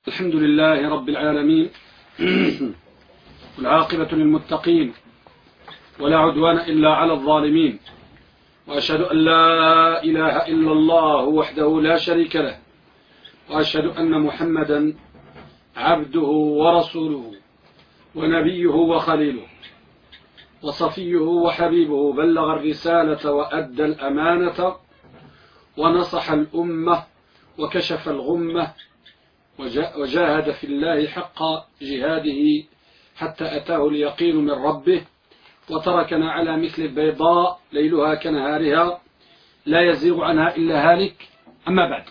الحمد لله رب العالمين والعاقبة للمتقين ولا عدوان إلا على الظالمين، وأشهد أن لا إله إلا الله وحده لا شريك له، وأشهد أن محمدا عبده ورسوله ونبيه وخليله وصفيه وحبيبه، بلغ الرسالة وأدى الأمانة ونصح الأمة وكشف الغمة وجاهد في الله حق جهاده حتى أتاه اليقين من ربه، وتركنا على مثل البيضاء ليلها كنهارها لا يزيغ عنها إلا هالك. أما بعد،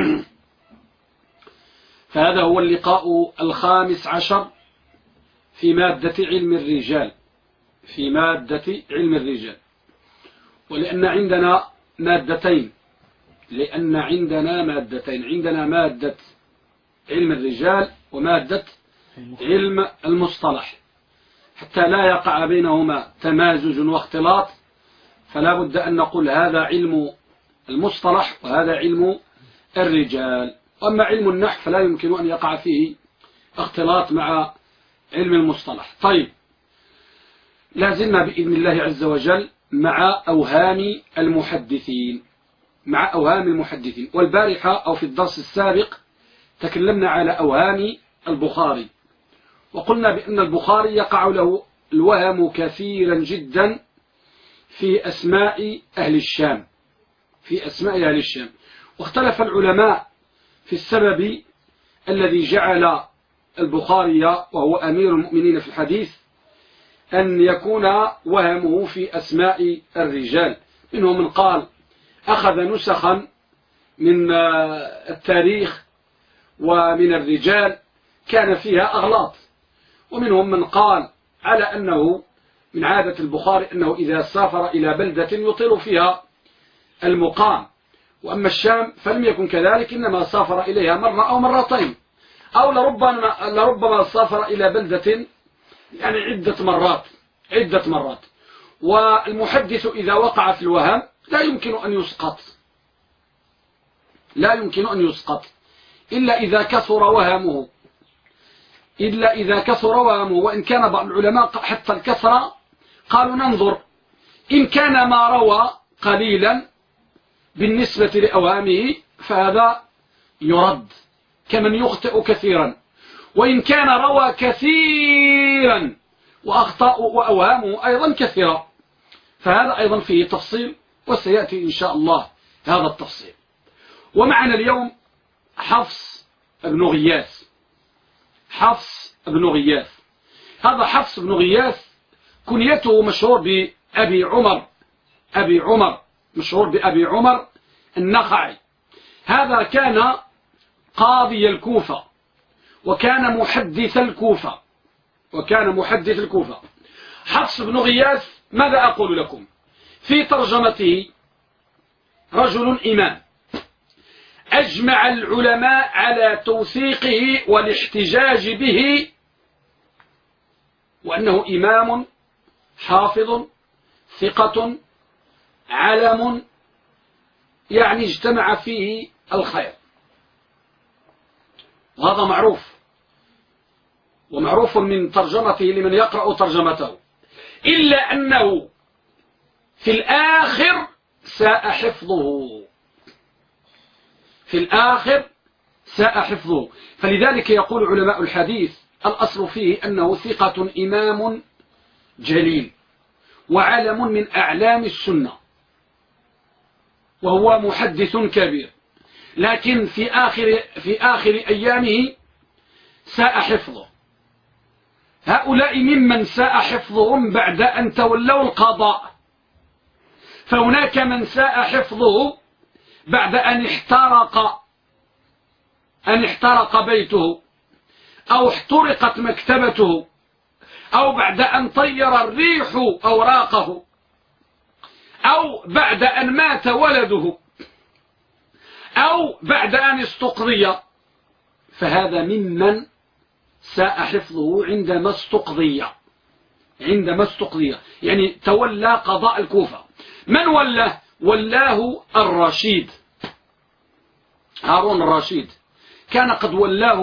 فهذا هو اللقاء الخامس عشر في مادة علم الرجال، ولأن عندنا مادتين، عندنا مادة علم الرجال ومادة علم المصطلح، حتى لا يقع بينهما تمازج واختلاط، فلا بد أن نقول هذا علم المصطلح وهذا علم الرجال. وأما علم النحو فلا يمكن أن يقع فيه اختلاط مع علم المصطلح. طيب، لازلنا بإذن الله عز وجل مع أوهام المحدثين، والبارحة أو في الدرس السابق تكلمنا على أوهام البخاري، وقلنا بأن البخاري يقع له الوهم كثيرا جدا في أسماء أهل الشام، واختلف العلماء في السبب الذي جعل البخاري وهو أمير المؤمنين في الحديث أن يكون وهمه في أسماء الرجال. منهم من قال أخذ نسخا من التاريخ ومن الرجال كان فيها أغلاط، ومنهم من قال على أنه من عادة البخاري أنه إذا سافر إلى بلدة يطيل فيها المقام، وأما الشام فلم يكن كذلك، إنما سافر إليها مرة أو مرتين، أو لربما سافر إلى بلدة يعني عدة مرات. والمحدث إذا وقع في الوهم لا يمكن أن يسقط إلا إذا كثر وهمه، وإن كان بعض العلماء حتى الكثرة قالوا ننظر، إن كان ما روى قليلا بالنسبة لأوهامه فهذا يرد كمن يخطئ كثيرا، وإن كان روى كثيرا وأخطأ وأوهامه أيضا كثيرا فهذا أيضا فيه تفصيل، وسيأتي إن شاء الله هذا التفصيل. ومعنا اليوم حفص بن غياث. هذا حفص بن غياث كنيته مشهور بأبي عمر النخعي. هذا كان قاضي الكوفة وكان محدث الكوفة. حفص بن غياث ماذا أقول لكم في ترجمته؟ رجل إمام أجمع العلماء على توثيقه والاحتجاج به، وأنه إمام حافظ ثقة علم، يعني اجتمع فيه الخير، وهذا معروف من ترجمته لمن يقرأ ترجمته، إلا أنه في الآخر ساء حفظه. فلذلك يقول علماء الحديث الأصل فيه أنه ثقة إمام جليل وعلم من أعلام السنة، وهو محدث كبير، لكن في آخر أيامه ساء حفظه. هؤلاء ممن ساء حفظهم بعد أن تولوا القضاء، فهناك من ساء حفظه بعد أن احترق بيته، أو احترقت مكتبته، أو بعد أن طير الريح أوراقه، أو بعد أن مات ولده، أو بعد أن استقضي، فهذا ممن ساء حفظه عندما استقضي، يعني تولى قضاء الكوفة. من ولاه الرشيد، هارون الرشيد، كان قد ولاه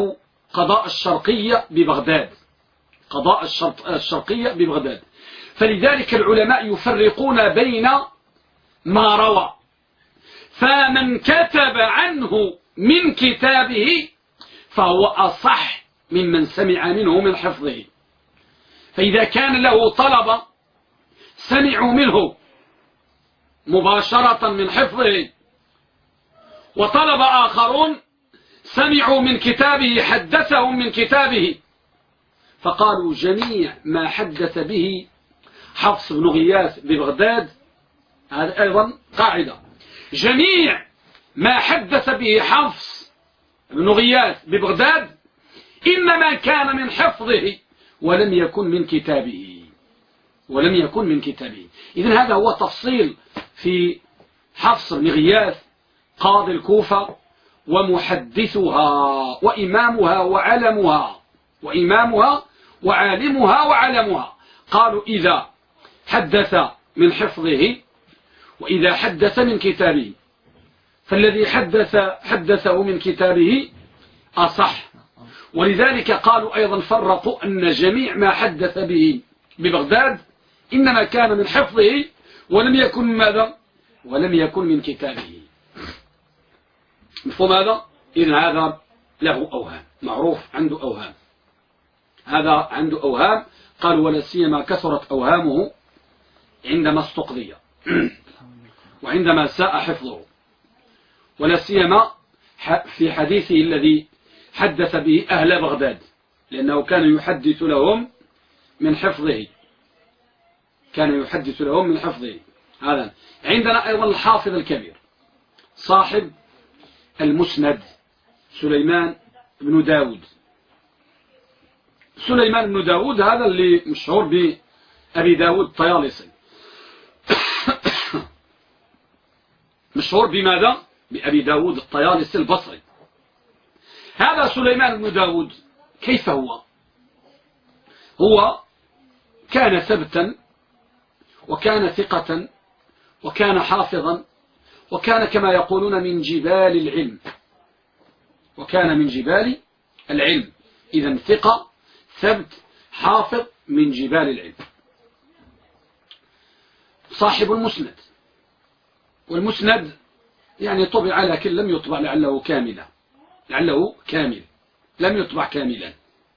قضاء الشرقية ببغداد، قضاء الشرقية ببغداد. فلذلك العلماء يفرقون بين ما روى، فمن كتب عنه من كتابه فهو أصح ممن سمع منه من حفظه. فإذا كان له طلبة سمعوا منه مباشرة من حفظه، وطلب آخرون سمعوا من كتابه حدثهم من كتابه، فقالوا جميع ما حدث به حفص بن غياث ببغداد، هذا أيضا قاعدة، جميع ما حدث به حفص بن غياث ببغداد إنما كان من حفظه ولم يكن من كتابه، ولم يكن من كتابه. إذن هذا هو تفصيل في حفص بن غياث قاضي الكوفة ومحدثها وإمامها وعلمها، وإمامها وعالمها وعلمها. قالوا إذا حدث من حفظه وإذا حدث من كتابه، فالذي حدثه من كتابه أصح. ولذلك قالوا أيضا فرقوا أن جميع ما حدث به ببغداد إنما كان من حفظه ولم يكن من ماذا؟ ولم يكن من كتابه. مفهوم هذا؟ إذن هذا له أوهام، معروف عنده أوهام، هذا عنده أوهام. قال ولا سيما كثرت أوهامه عندما استقضي وعندما ساء حفظه، ولا سيما في حديثه الذي حدث به أهل بغداد، لأنه كان يحدث لهم من حفظه، كان يحدث لهم من حفظه. هذا عندنا أيضا الحافظ الكبير صاحب المسند سليمان بن داود. سليمان بن داود هذا اللي مشهور بأبي داود الطيالسي مشهور بماذا؟ بأبي داود الطيالسي البصري. هذا سليمان بن داود كيف هو؟ هو كان ثبتا وكان ثقة وكان حافظا وكان كما يقولون من جبال العلم، وكان من جبال العلم. إذن ثقة ثبت حافظ من جبال العلم. صاحب المسند، والمسند يعني طبع لكن لم يطبع لعله كاملا، لعله كامل، لم يطبع كاملا.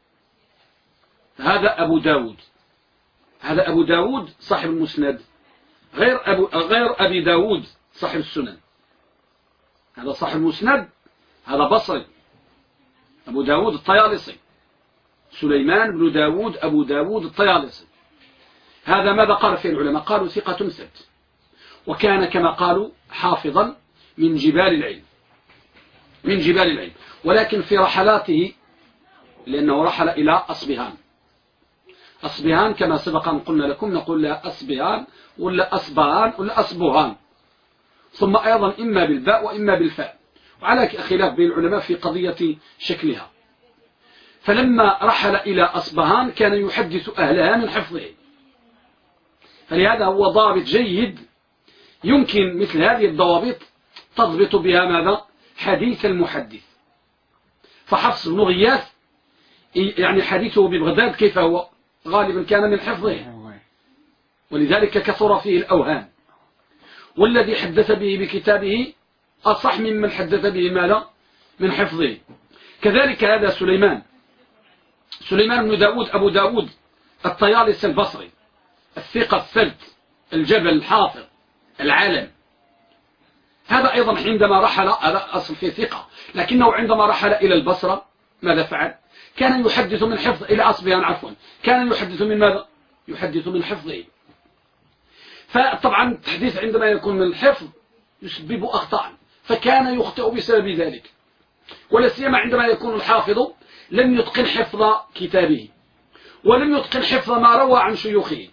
هذا أبو داود، هذا أبو داود صاحب المسند، غير أبي داود صاحب السنن. هذا صاحب المسند، هذا بصري، أبو داود الطيالسي، سليمان بن داود أبو داود الطيالسي. هذا ماذا قال فيه العلماء؟ قالوا ثقة ثبت، وكان كما قالوا حافظا من جبال العلم، من جبال العلم. ولكن في رحلاته، لأنه رحل إلى أصبهان، أصبهان كما سبق أن قلنا لكم نقول لها أصبهان ولا أصبهان ولا أصبهان، ثم أيضا إما بالباء وإما بالفاء، وعلى خلاف بين العلماء في قضية شكلها. فلما رحل إلى أصبهان كان يحدث أهلها من حفظه، فلهذا هو ضابط جيد، يمكن مثل هذه الضوابط تضبط بها ماذا؟ حديث المحدث. فحفص بن غياث يعني حديثه ببغداد كيف هو؟ غالبا كان من حفظه، ولذلك كثر فيه الأوهام. والذي حدث به بكتابه أصح ممن حدث به ماذا؟ من حفظه. كذلك هذا سليمان بن داود أبو داود الطيالسي البصري، الثقة الثبت الجبل الحافظ العالم. هذا أيضا عندما رحل، هذا أصل في ثقة، لكنه عندما رحل إلى البصرة ماذا فعل؟ كان يحدث من حفظ إلى أصبهان عفوا، كان يحدث من ماذا؟ يحدث من حفظه. فطبعا التحديث عندما يكون من الحفظ يسبب أخطاء، فكان يخطئ بسبب ذلك، ولا سيما عندما يكون الحافظ لم يتقن حفظ كتابه ولم يتقن حفظ ما روى عن شيوخه،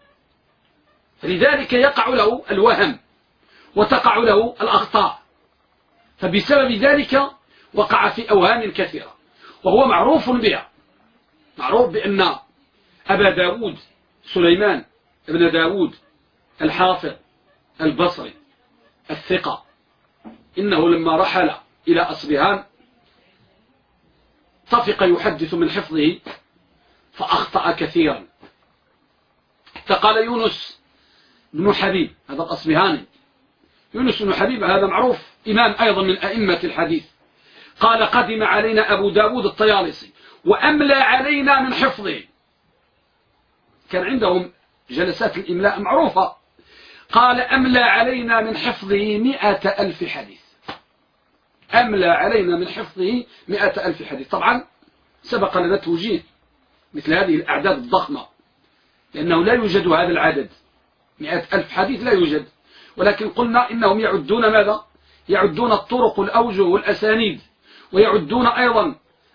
فلذلك يقع له الوهم وتقع له الأخطاء، فبسبب ذلك وقع في أوهام كثيرة. وهو معروف بها، معروف بأن أبا داود سليمان ابن داود الحافظ البصري الثقة، إنه لما رحل إلى أصبهان طفق يحدث من حفظه فأخطأ كثيرا، حتى قال يونس بن حبيب، هذا الأصبهاني، يونس بن حبيب هذا معروف إمام أيضا من أئمة الحديث، قال قدم علينا أبو داود الطيالسي وأملى علينا من حفظه، كان عندهم جلسات الإملاء معروفة، قال أملى علينا من حفظه 100,000 حديث، أملى علينا من حفظه 100,000 حديث. طبعا سبق لنا توجيه مثل هذه الأعداد الضخمة، لأنه لا يوجد هذا العدد 100,000 حديث، لا يوجد، ولكن قلنا إنهم يعدون ماذا؟ يعدون الطرق والأوجه والأسانيد، ويعدون أيضا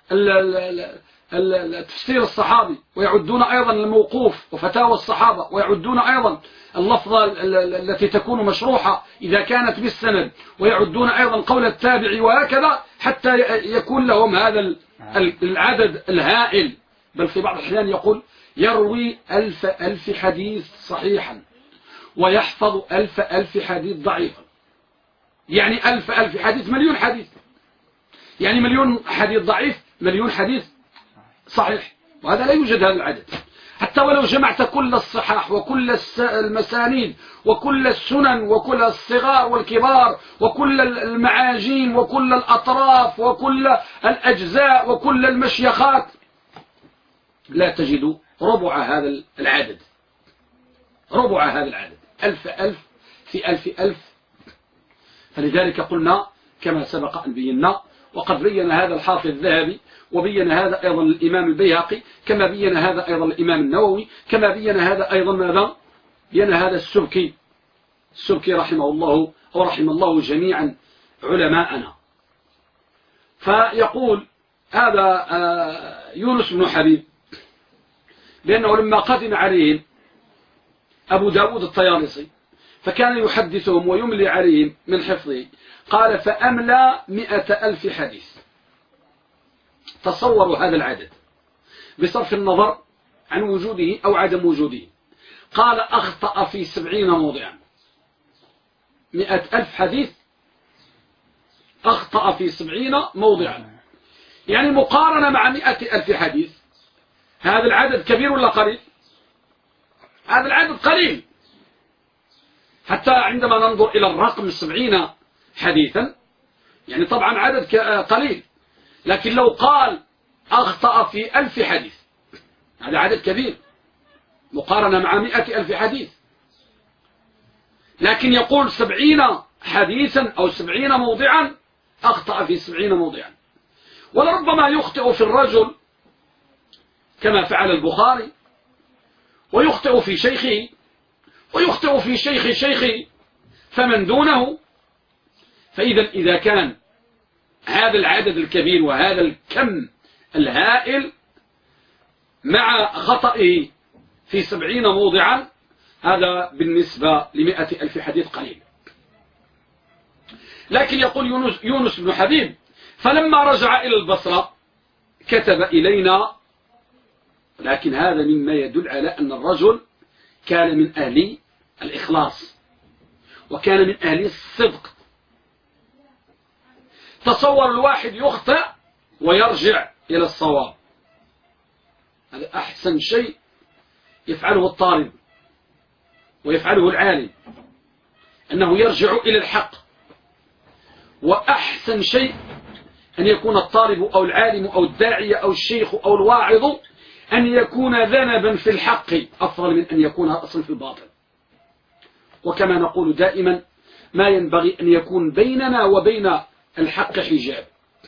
تفسير الصحابي، ويعدون أيضا الموقوف وفتاوى الصحابة، ويعدون أيضا اللفظة التي تكون مشروحة إذا كانت بالسند، ويعدون أيضا قول التابع، وهكذا حتى يكون لهم هذا العدد الهائل. بل في بعض الأحيان يقول يروي 1,000 حديث صحيحا ويحفظ 1,000 حديث ضعيفا، يعني 1,000 حديث مليون حديث، يعني مليون حديث ضعيف، مليون حديث صحيح، وهذا لا يوجد هذا العدد. حتى ولو جمعت كل الصحاح وكل المسانيد وكل السنن وكل الصغار والكبار وكل المعاجم وكل الأطراف وكل الأجزاء وكل المشيخات، لا تجد ربع هذا العدد، ربع هذا العدد، 1,000 في 1,000. فلذلك قلنا كما سبق أن بينا، وقد بين هذا الحافظ الذهبي، وبين هذا أيضا الإمام البيهقي، كما بين هذا أيضا الإمام النووي، كما بين هذا أيضا ماذا؟ بين هذا السبكي رحمه الله ورحم الله جميعا علماءنا. فيقول هذا يونس بن حبيب بأنه لما قدم عليهم أبو داود الطيالسي فكان يحدثهم ويملي عليهم من حفظه، قال فأملى 100,000 حديث. تصوروا هذا العدد بصرف النظر عن وجوده أو عدم وجوده. قال أخطأ في 70 موضعا، 100,000 حديث أخطأ في 70 موضعا، يعني مقارنة مع 100,000 حديث، هذا العدد كبير ولا قليل؟ هذا العدد قليل، حتى عندما ننظر إلى الرقم 70 حديثا يعني طبعا عدد قليل، لكن لو قال أخطأ في 1,000 حديث هذا عدد كبير مقارنة مع 100,000 حديث. لكن يقول 70 حديثا أو 70 موضعا، أخطأ في 70 موضعا. ولربما يخطئ في الرجل كما فعل البخاري، ويخطئ في شيخه، ويخطئ في شيخ شيخه، فمن دونه. إذا كان هذا العدد الكبير وهذا الكم الهائل مع خطئه في 70 موضعا، هذا بالنسبة ل100,000 حديث قليل. لكن يقول يونس بن حبيب فلما رجع إلى البصرة كتب إلينا، لكن هذا مما يدل على أن الرجل كان من أهل الإخلاص وكان من أهل الصدق. تصور الواحد يخطئ ويرجع إلى الصواب، هذا أحسن شيء يفعله الطالب ويفعله العالم، أنه يرجع إلى الحق. وأحسن شيء أن يكون الطالب أو العالم أو الداعية أو الشيخ أو الواعظ أن يكون ذنبا في الحق أفضل من أن يكون أصلا في الباطل. وكما نقول دائما ما ينبغي أن يكون بيننا وبين الحق حجاب،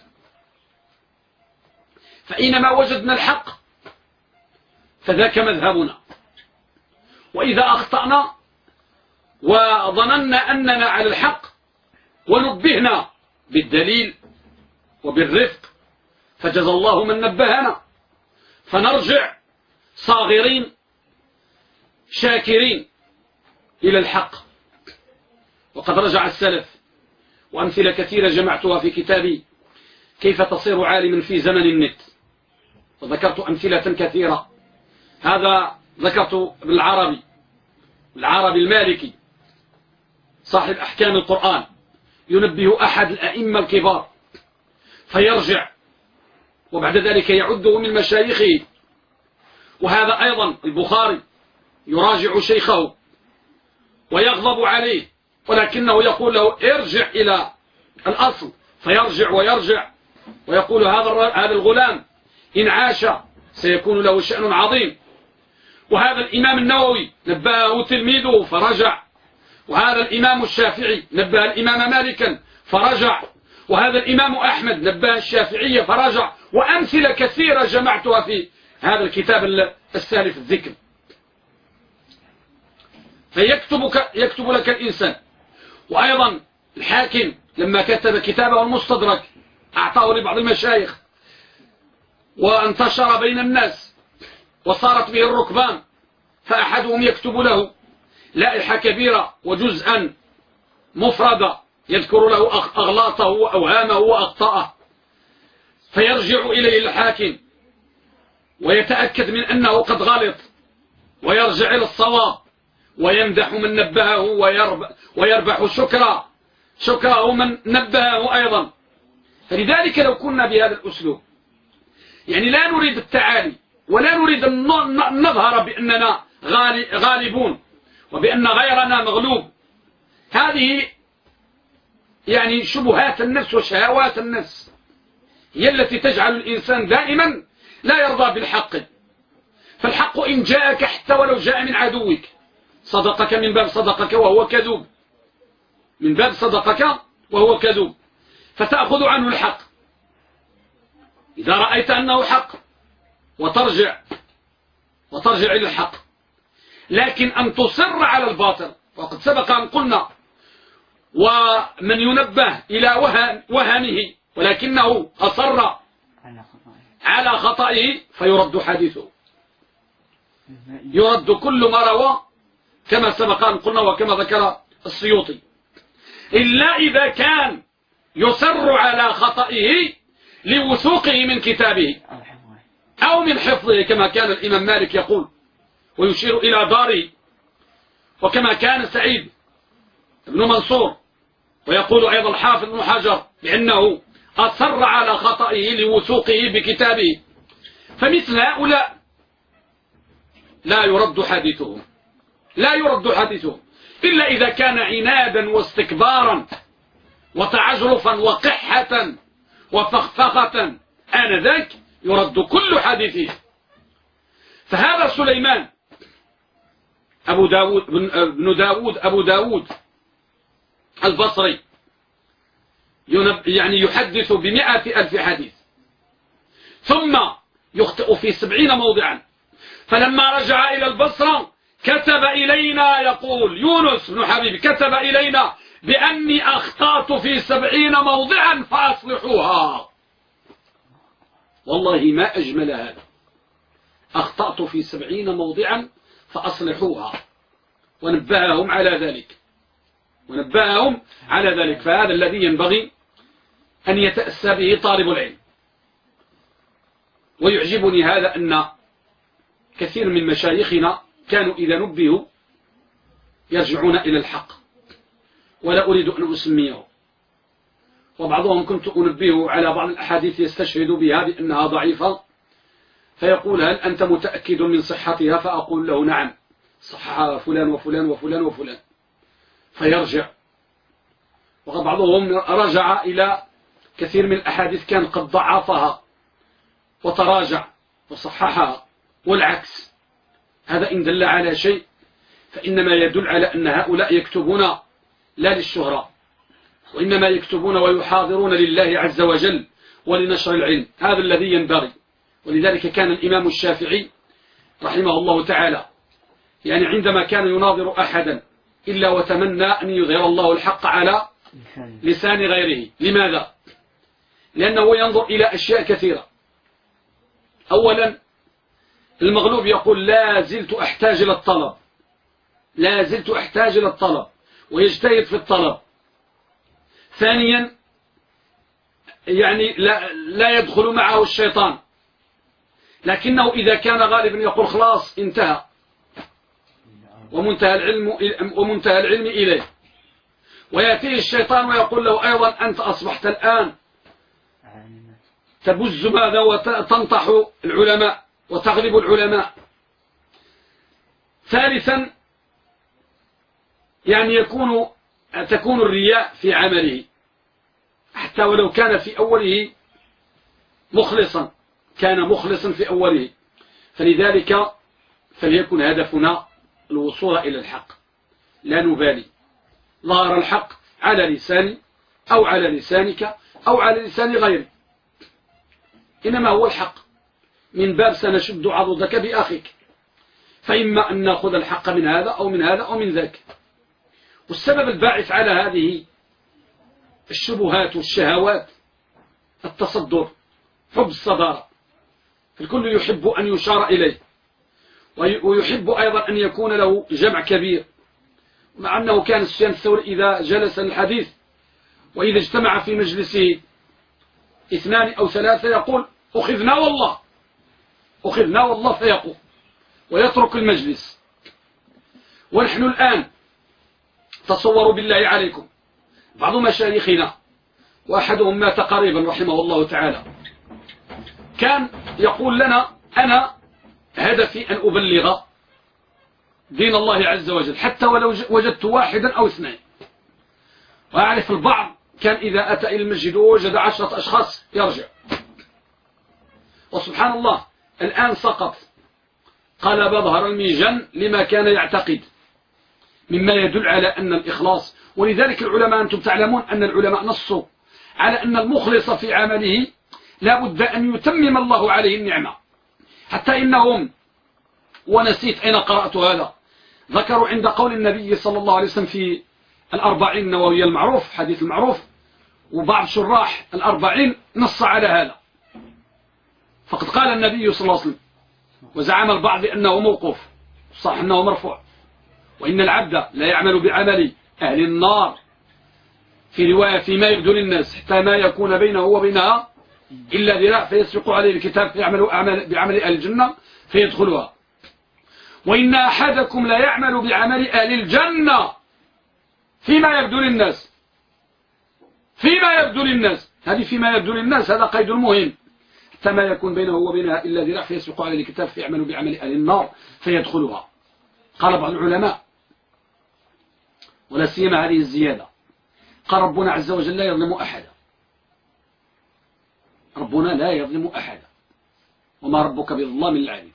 فإنما وجدنا الحق فذاك مذهبنا، وإذا أخطأنا وظننا أننا على الحق ونبهنا بالدليل وبالرفق فجزى الله من نبهنا، فنرجع صاغرين شاكرين إلى الحق. وقد رجع السلف، وأمثلة كثيرة جمعتها في كتابي كيف تصير عالما في زمن النت، وذكرت أمثلة كثيرة. هذا ذكرت بالعربي، العربي المالكي صاحب أحكام القرآن ينبه أحد الأئمة الكبار فيرجع وبعد ذلك يعده من مشايخه. وهذا أيضا البخاري يراجع شيخه ويغضب عليه، ولكنه يقول له ارجع إلى الأصل، فيرجع ويرجع ويقول هذا الغلام إن عاش سيكون له شأن عظيم. وهذا الإمام النووي نبهه تلميذه فرجع، وهذا الإمام الشافعي نبه الإمام مالكا فرجع، وهذا الإمام أحمد نبه الشافعية فرجع، وأمثلة كثيرة جمعتها في هذا الكتاب السالف الذكر. فيكتب لك الإنسان. وأيضا الحاكم لما كتب كتابه المستدرك أعطاه لبعض المشايخ وانتشر بين الناس وصارت به الركبان، فأحدهم يكتب له لائحة كبيرة وجزءا مفردة يذكر له أغلاطه وأوهامه وأخطاءه، فيرجع إليه الحاكم ويتأكد من أنه قد غلط ويرجع إلى الصواب ويمدح من نبهه ويربح شكره من نبهه أيضا. فلذلك لو كنا بهذا الأسلوب يعني لا نريد التعالي ولا نريد أن نظهر بأننا غالبون وبأن غيرنا مغلوب، هذه يعني شبهات النفس وشهوات النفس هي التي تجعل الإنسان دائما لا يرضى بالحق. فالحق إن جاءك حتى ولو جاء من عدوك صدقك من باب صدقك وهو كذوب، من باب صدقك وهو كذوب، فتأخذ عنه الحق إذا رأيت أنه حق وترجع إلى الحق. لكن أن تصر على الباطل، وقد سبق أن قلنا ومن ينبه إلى وهنه ولكنه أصر على خطئه فيرد حديثه، يرد كل ما روى كما سبق أن قلنا وكما ذكر السيوطي، إلا إذا كان يصر على خطئه لوثوقه من كتابه أو من حفظه كما كان الإمام مالك يقول ويشير إلى داره، وكما كان سعيد بن منصور، ويقول أيضا الحافظ بن حجر لأنه أصر على خطئه لوثوقه بكتابه. فمثل هؤلاء لا يرد حديثهم إلا إذا كان عنادا واستكبارا وتعجرفا وقحة وفخفخة، آنذاك يرد كل حديثه. فهذا سليمان أبو داود البصري يعني يحدث ب100,000 حديث ثم يخطئ في 70 موضعا. فلما رجع إلى البصرة كتب إلينا، يقول يونس بن حبيب كتب إلينا بأني أخطأت في 70 موضعا فأصلحوها. والله ما أجمل هذا، أخطأت في 70 موضعا فأصلحوها، ونبههم على ذلك. فهذا الذي ينبغي أن يتأسى به طالب العلم. ويعجبني هذا أن كثير من مشايخنا كانوا إذا نبهوا يرجعون إلى الحق، ولا أريد أن أسميه. وبعضهم كنت أنبهه على بعض الأحاديث يستشهد بها بأنها ضعيفة، فيقول هل أنت متأكد من صحتها؟ فأقول له نعم، صحها فلان وفلان وفلان وفلان، فيرجع. وبعضهم رجع إلى كثير من الأحاديث كان قد ضعفها وتراجع وصححها، والعكس. هذا إن دل على شيء فإنما يدل على أن هؤلاء يكتبون لا للشهرة، وإنما يكتبون ويحاضرون لله عز وجل ولنشر العلم. هذا الذي ينبغي. ولذلك كان الإمام الشافعي رحمه الله تعالى يعني عندما كان يناظر أحدا إلا وتمنى أن يظهر الله الحق على لسان غيره. لماذا؟ لأنه ينظر إلى أشياء كثيرة. أولا المغلوب يقول لا زلت أحتاج إلى الطلب ويجتهد في الطلب. ثانيا يعني لا يدخل معه الشيطان، لكنه إذا كان غالبا يقول خلاص انتهى ومنتهى العلم إليه، ويأتيه الشيطان ويقول له أيضا أنت أصبحت الآن تبز ماذا وتنطح العلماء وتغلب العلماء. ثالثا يعني تكون الرياء في عمله، حتى ولو كان في أوله مخلصا، كان مخلصا في أوله. فلذلك فليكن هدفنا الوصول إلى الحق، لا نبالي ظهر الحق على لساني أو على لسانك أو على لسان غيري، إنما هو الحق، من باب سنشد عضدك بأخيك، فإما أن نأخذ الحق من هذا أو من هذا أو من ذاك. والسبب الباعث على هذه الشبهات والشهوات التصدر، حب الصدارة، الكل يحب أن يشار إليه، ويحب أيضا أن يكون له جمع كبير، مع أنه كان سفيان الثوري إذا جلس الحديث وإذا اجتمع في مجلسه 2 أو 3 يقول أخذنا والله، أخذنا والله، فيقول ويترك المجلس. ونحن الآن تصوروا بالله عليكم بعض مشايخنا، وأحدهم مات قريبا رحمه الله تعالى، كان يقول لنا أنا هدفي أن أبلغ دين الله عز وجل حتى ولو وجدت 1 أو 2. وأعرف البعض كان إذا أتى إلى المسجد ووجد 10 أشخاص يرجع. وسبحان الله الآن سقط، قلب ظهر الميجان لما كان يعتقد، مما يدل على أن الإخلاص. ولذلك العلماء أنتم تعلمون أن العلماء نصوا على أن المخلص في عمله لا بد أن يتمم الله عليه النعمة، حتى إنهم، ونسيت أين قرأت هذا، ذكروا عند قول النبي صلى الله عليه وسلم في 40 النووية المعروف، حديث المعروف، وبعض شراح 40 نص على هذا. فقد قال النبي صلى الله عليه وسلم، وزعم البعض بأنه موقوف، صح أنه مرفوع، وإن العبد لا يعمل بعمل أهل النار، في رواية فيما يبدو للناس، حتى ما يكون بينه وبينها إلا ذراع فيسبق عليه الكتاب فيعمل بعمل أهل الجنة فيدخلها. وإن أحدكم لا يعمل بعمل أهل الجنة فيما يبدو للناس، فيما يبدو للناس، هذه فيما يبدو للناس هذا قيد مهم، حتى ما يكون بينه وبينها إلا ذراع فيسبق عليه الكتاب فيعمل بعمل أهل النار فيدخلها. قال بعض العلماء، ولا سيما هذه الزيادة، قال ربنا عز وجل لا يظلم أحدا، ربنا لا يظلم أحدا، وما ربك بظلام للعبيد.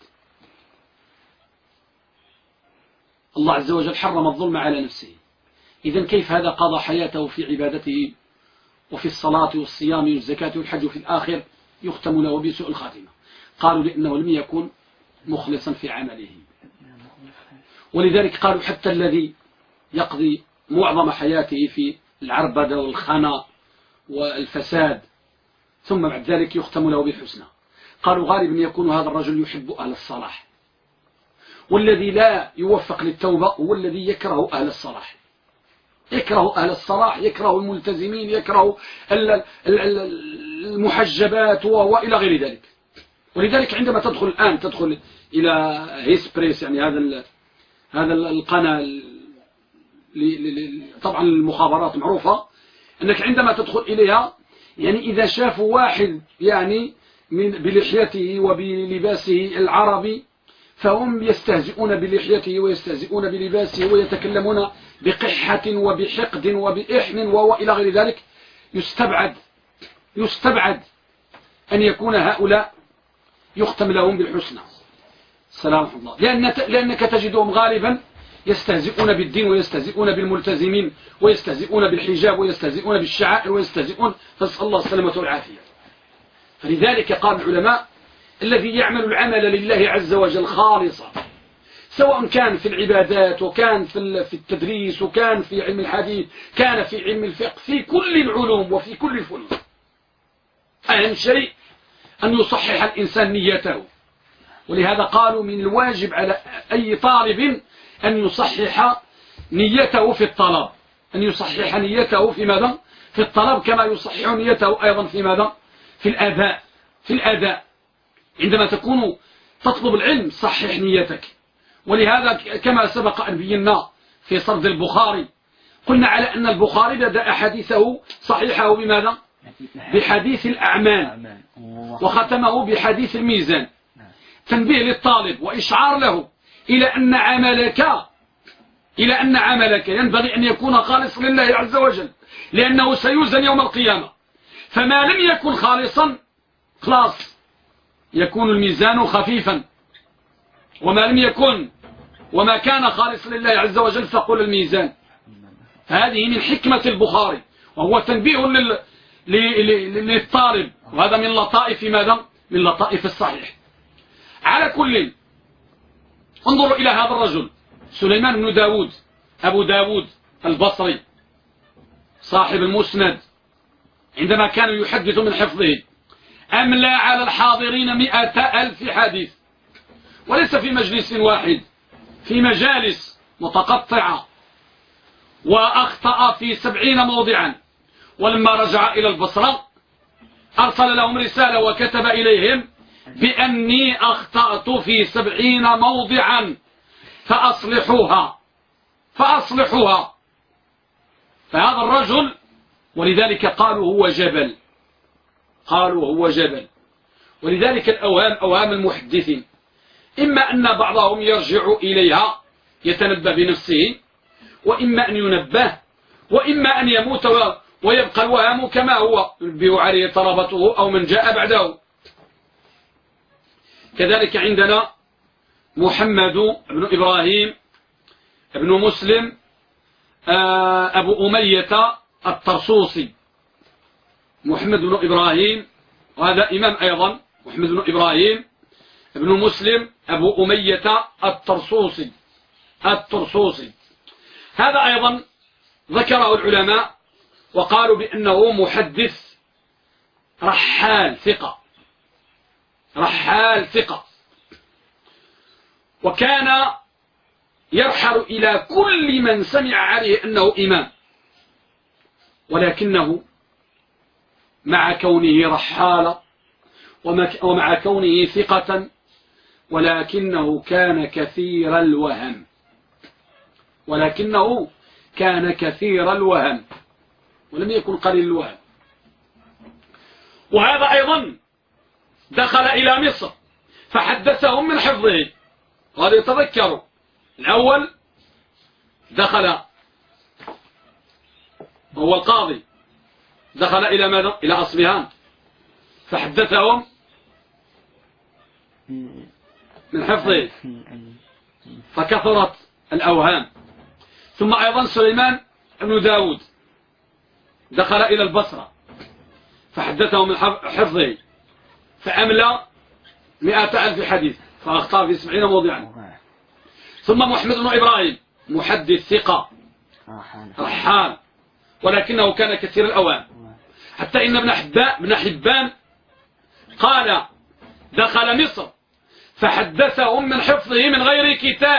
الله عز وجل حرم الظلم على نفسه، إذن كيف هذا قضى حياته في عبادته وفي الصلاة والصيام والزكاة والحج، وفي الآخر يختم له بسوء الخاتمة؟ قالوا لأنه لم يكن مخلصا في عمله. ولذلك قالوا حتى الذي يقضي معظم حياته في العربدة والخنا والفساد ثم بعد ذلك يختم له بالحسنى، قالوا غالبا يكون هذا الرجل يحب أهل الصلاح، والذي لا يوفق للتوبة هو الذي يكره أهل الصلاح، يكره أهل الصلاح، يكره الملتزمين، يكره المحجبات وإلى غير ذلك. ولذلك عندما تدخل إلى هيسبريس، يعني هذا القناة طبعا المخابرات معروفة، أنك عندما تدخل إليها يعني إذا شافوا واحد يعني بلحيته وبلباسه العربي فهم يستهزئون بلحيته ويستهزئون بلباسه ويتكلمون بقحة وبحقد وبإحن وإلى غير ذلك. يستبعد أن يكون هؤلاء يختم لهم بالحسنى. سلام الله. لأنك تجدهم غالبا يستهزئون بالدين ويستهزئون بالملتزمين ويستهزئون بالحجاب ويستهزئون بالشعائر ويستهزئون، فنسأل الله السلامة والعافية. فلذلك قال العلماء الذي يعمل العمل لله عز وجل خالصا، سواء كان في العبادات وكان في التدريس وكان في علم الحديث كان في علم الفقه، في كل العلوم وفي كل الفنون، أهم شيء أن يصحح الإنسان نيته. ولهذا قالوا من الواجب على أي طالب أن يصحح نيته في الطلب، أن يصحح نيته في ماذا؟ في الطلب، كما يصحح نيته أيضا في ماذا؟ في الأداء. عندما تكون تطلب العلم صحح نيتك. ولهذا كما سبق أن بينا في سرد البخاري قلنا على أن البخاري بدأ حديثه صحيحه بماذا؟ بحديث الأعمال وختمه بحديث الميزان. تنبيه للطالب وإشعار له إلى أن عملك ينبغي أن يكون خالصا لله عز وجل، لأنه سيوزن يوم القيامة، فما لم يكن خالصا خلاص يكون الميزان خفيفا، وما كان خالصا لله عز وجل فقل الميزان. هذه من حكمة البخاري، وهو تنبيه للطالب، وهذا من لطائف ماذا؟ من لطائف الصحيح. على كل، انظروا إلى هذا الرجل سليمان بن داود أبو داود البصري صاحب المسند، عندما كان يحدث من حفظه أملى على الحاضرين 100,000 حديث، وليس في مجلس واحد، في مجالس متقطعة، وأخطأ في 70 موضعا. ولما رجع إلى البصرة أرسل لهم رسالة وكتب إليهم بأني أخطأت في 70 موضعا فأصلحوها. فهذا الرجل، ولذلك قالوا هو جبل. ولذلك الأوهام أوهام المحدثين، إما أن بعضهم يرجع إليها يتنبه بنفسه، وإما أن ينبه، وإما أن يموت ويبقى الوهم كما هو ينبه عليه طلبته أو من جاء بعده. كذلك عندنا محمد بن إبراهيم بن مسلم أبو أمية الطرسوسي. محمد بن إبراهيم، وهذا إمام أيضا، محمد بن إبراهيم بن مسلم أبو أمية الطرسوسي. هذا أيضا ذكره العلماء وقالوا بأنه محدث رحال ثقة، وكان يرحل إلى كل من سمع عليه أنه إمام، ولكنه مع كونه رحالا ومع كونه ثقة، ولكنه كان كثير الوهم، ولم يكن قليل الوهم. وهذا أيضا دخل إلى مصر فحدثهم من حفظه. وهذا يتذكروا الأول دخل هو القاضي، دخل إلى ماذا؟ إلى أصبهان فحدثهم من حفظه فكثرت الأوهام. ثم أيضا سليمان بن داود دخل إلى البصرة فحدثهم من حفظه فأملى 100,000 حديث فأخطأ في 70 موضعا. ثم محمد بن إبراهيم محدث ثقة رحال، ولكنه كان كثير الأوهام، حتى إن ابن حبان قال دخل مصر فحدثهم من حفظه من غير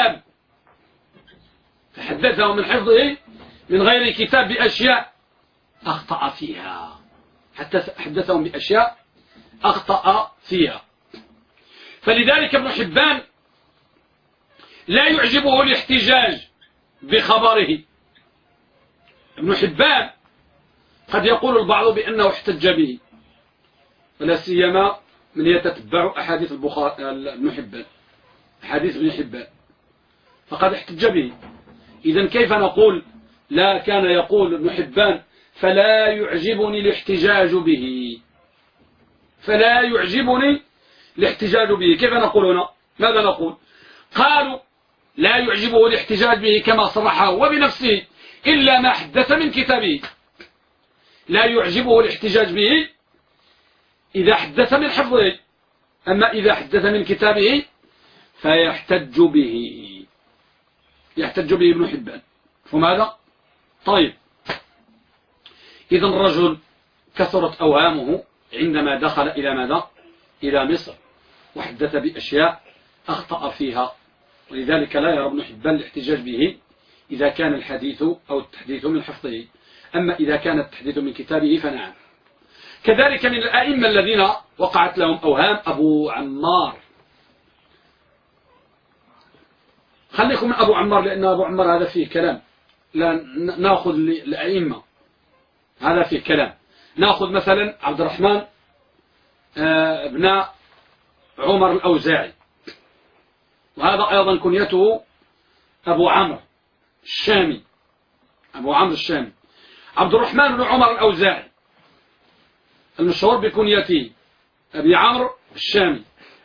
كتاب بأشياء أخطأ فيها، حتى حدثهم بأشياء أخطأ فيها. فلذلك ابن حبان لا يعجبه الاحتجاج بخبره. ابن حبان قد يقول البعض بأنه احتج به، ولا سيما من يتتبع أحاديث ابن حبان، أحاديث ابن حبان، فقد احتج به. إذن كيف نقول؟ لا، كان يقول ابن حبان فلا يعجبني الاحتجاج به. كيف نقول هنا؟ ماذا نقول؟ قالوا لا يعجبه الاحتجاج به كما صرحه وبنفسه إلا ما حدث من كتابه. لا يعجبه الاحتجاج به إذا حدث من حفظه، أما إذا حدث من كتابه فيحتج به ابن حبان. فماذا؟ طيب، إذن الرجل كثرت أوهامه عندما دخل إلى ماذا؟ إلى مصر، وحدث بأشياء أخطأ فيها، ولذلك لا يرى ابن حبان الاحتجاج به إذا كان الحديث أو التحديث من حفظه. أما إذا كان التحديث من كتابه فنعم. كذلك من الأئمة الذين وقعت لهم أوهام أبو عمار. خليكم من أبو عمار، لأن أبو عمار هذا فيه كلام، لا نأخذ الأئمة، هذا فيه كلام. نأخذ مثلا عبد الرحمن ابن عمر الأوزاعي، وهذا أيضا كنيته أبو عمرو الشامي، أبو عمرو الشامي. عبد الرحمن بن عمر الأوزاعي المشهور بكنيته أبي عمرو الشامي.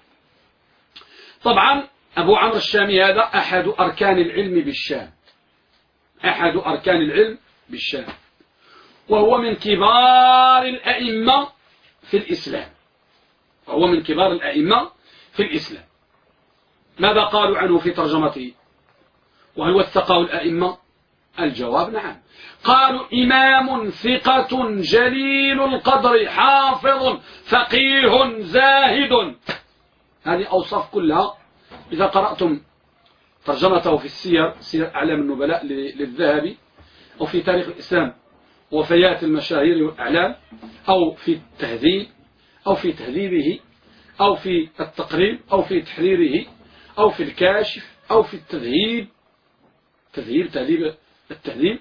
طبعا أبو عمرو الشامي هذا أحد أركان العلم بالشام، أحد أركان العلم بالشام، وهو من كبار الأئمة في الإسلام، وهو من كبار الأئمة في الإسلام. ماذا قالوا عنه في ترجمته؟ وهل وثقه الأئمة؟ الجواب نعم. قالوا إمام ثقة جليل القدر حافظ فقيه زاهد. هذه أوصاف كلها إذا قرأتم ترجمته في السير، سير أعلام النبلاء للذهبي، أو في تاريخ الإسلام وفيات المشاهير والأعلام، أو في التهذيب، أو في تهذيبه، أو في التقريب، أو في تحريره، أو في الكاشف، أو في التذهيب، تهذيب التهذيب،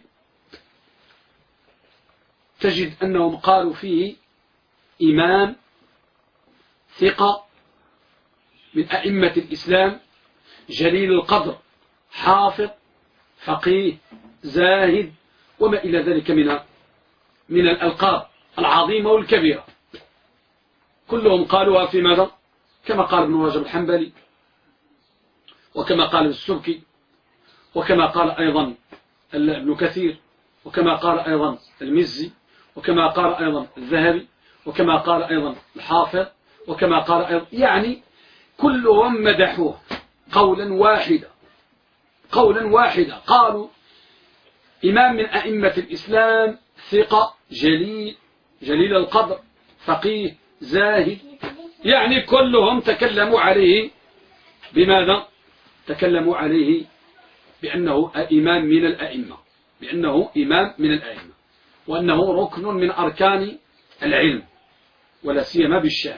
تجد أنهم قالوا فيه إمام ثقة من أئمة الإسلام جليل القدر حافظ فقيه زاهد، وما إلى ذلك من الألقاب العظيمة والكبيرة. كلهم قالوها في ماذا؟ كما قال ابن رجب الحنبلي، وكما قال السبكي، وكما قال أيضا ابن كثير، وكما قال أيضا المزي، وكما قال أيضا الذهبي، وكما قال أيضا الحافظ، وكما قال أيضا، يعني كلهم مدحوه قولا واحدا، قولا واحدا. قالوا إمام من أئمة الإسلام ثقة جليل القدر فقيه زاهد، يعني كلهم تكلموا عليه بماذا؟ تكلموا عليه بأنه إمام من الأئمة، بأنه إمام من الأئمة، وأنه ركن من أركان العلم، ولا سيما بالشام.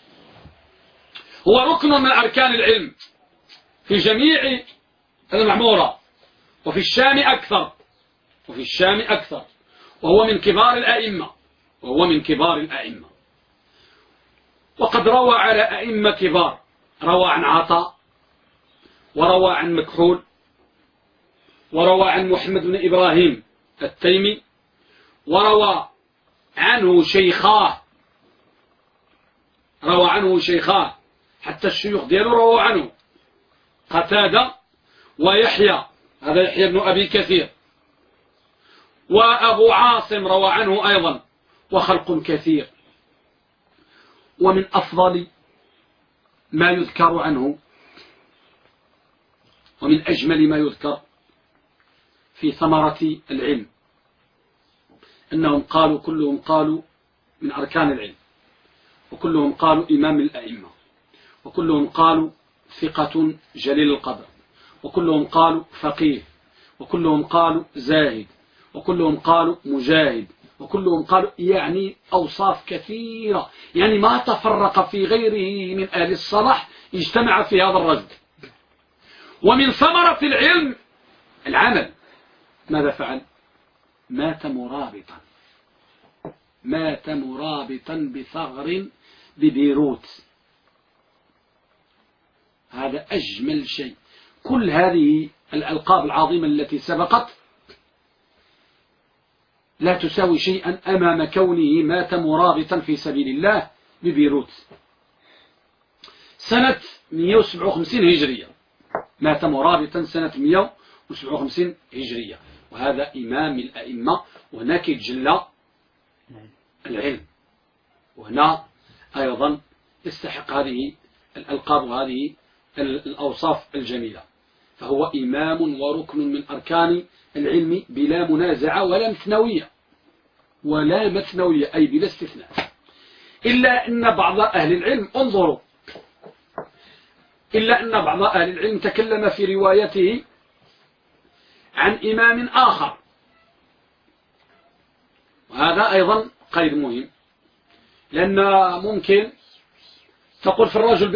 هو ركن من أركان العلم في جميع المعمورة، وفي الشام أكثر، وفي الشام أكثر، وهو من كبار الأئمة، وهو من كبار الأئمة. وقد روى على أئمة كبار، روى عن عطاء، وروى عن مكحول، وروى عن محمد بن إبراهيم التيمي، وروى عنه شيخاه، روى عنه شيخاه، حتى الشيوخ ديالو روى عنه قتادة ويحيى، هذا يحيى بن أبي كثير، وأبو عاصم روى عنه أيضا، وخلق كثير. ومن أفضل ما يذكر عنه ومن أجمل ما يذكر في ثمرة العلم أنهم قالوا، كلهم قالوا من أركان العلم، وكلهم قالوا إمام الأئمة، وكلهم قالوا ثقة جليل القدر، وكلهم قالوا فقيه، وكلهم قالوا زاهد، وكلهم قالوا مجاهد، وكلهم قالوا، يعني أوصاف كثيرة، يعني ما تفرق في غيره من أهل الصلاح اجتمع في هذا الرجل. ومن ثمرة العلم العمل. ماذا فعل؟ مات مرابطا، مات مرابطا بثغر ببيروت. هذا أجمل شيء. كل هذه الألقاب العظيمة التي سبقت لا تساوي شيئا أمام كونه مات مرابطا في سبيل الله ببيروت سنة 157 هجرية، مات مرابطا سنة 157 هجرية، وهذا إمام الأئمة. وهناك يتجلى العلم، وهنا أيضا يستحق هذه الألقاب وهذه الأوصاف الجميلة. فهو إمام وركن من أركان العلم بلا منازعة ولا مثنوية، ولا مثنوية أي بلا استثناء. إلا أن بعض أهل العلم، انظروا، إلا أن بعض أهل العلم تكلم في روايته عن إمام آخر، وهذا أيضا قيد مهم، لأن ممكن تقول في الرجل